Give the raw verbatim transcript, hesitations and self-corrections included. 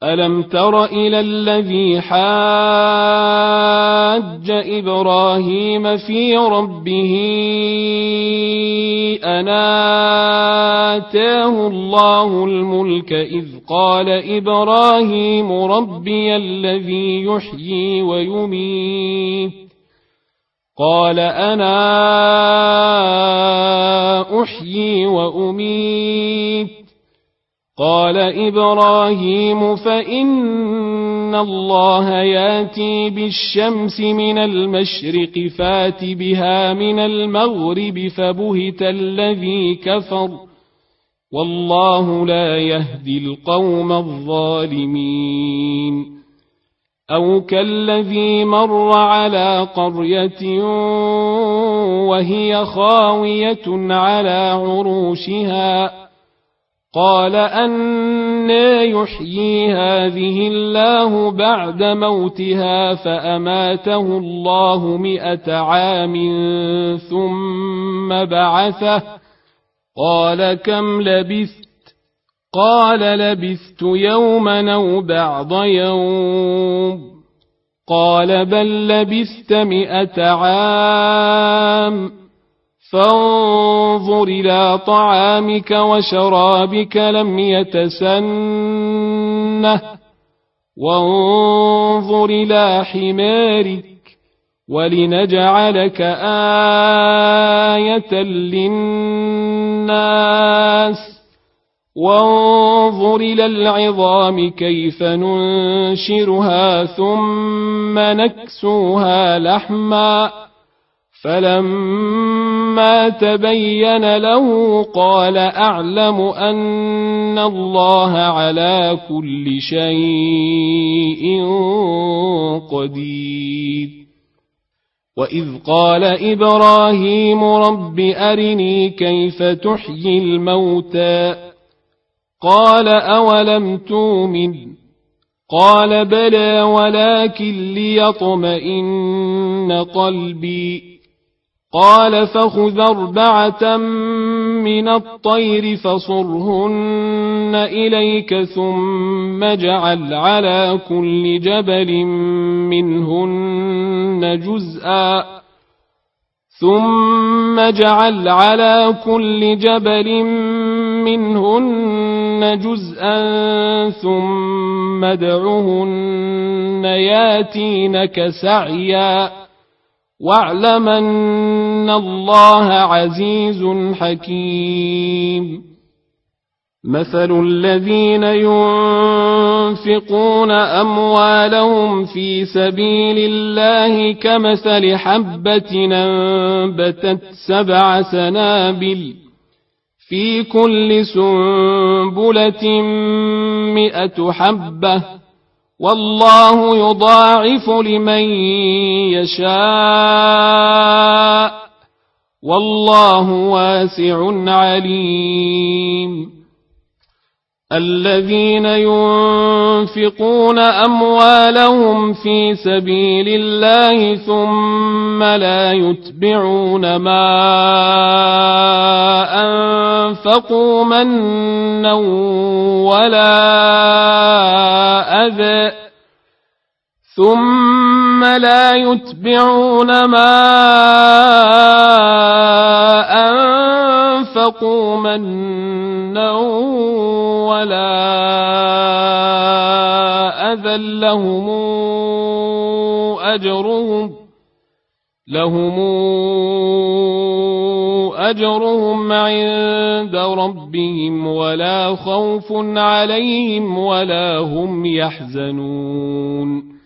ألم تر إلى الذي حاج إبراهيم في ربه أن آتاه الله الملك إذ قال إبراهيم ربي الذي يحيي ويميت قال أنا أحيي وأميت قال إبراهيم فإن الله ياتي بالشمس من المشرق فات بها من المغرب فبهت الذي كفر والله لا يهدي القوم الظالمين أو كالذي مر على قرية وهي خاوية على عروشها قال أنى يحيي هذه الله بعد موتها فأماته الله مئة عام ثم بعثه قال كم لبثت قال لبثت يوما أو بعض يوم قال بل لبثت مئة عام فانظر إلى طعامك وشرابك لم يتسنه وانظر إلى حمارك ولنجعلك آية للناس وانظر إلى العظام كيف ننشرها ثم نكسوها لحما فلما تبين له قال أعلم أن الله على كل شيء قدير وإذ قال إبراهيم رب أرني كيف تحيي الموتى قال أولم تؤمن قال بلى ولكن ليطمئن قلبي قال فخذ أربعة من الطير فصرهن إليك ثم اجعل على كل جبل منهن جزءا ثم اجعل على كل جبل منهن جزءا ثم ادعهن ياتينك سعيا واعلم أن الله عزيز حكيم مثل الذين ينفقون أموالهم في سبيل الله كمثل حبة أنبتت سبع سنابل في كل سنبلة مئة حبة والله يضاعف لمن يشاء والله واسع عليم الذين ينفقون أموالهم في سبيل الله ثم لا يتبعون ما أنفقوا منا ولا أذى ثم لا يتبعون ما أنفقوا منا ولا أذى لهم أجرهم لهم أجرهم عند ربهم ولا خوف عليهم ولا هم يحزنون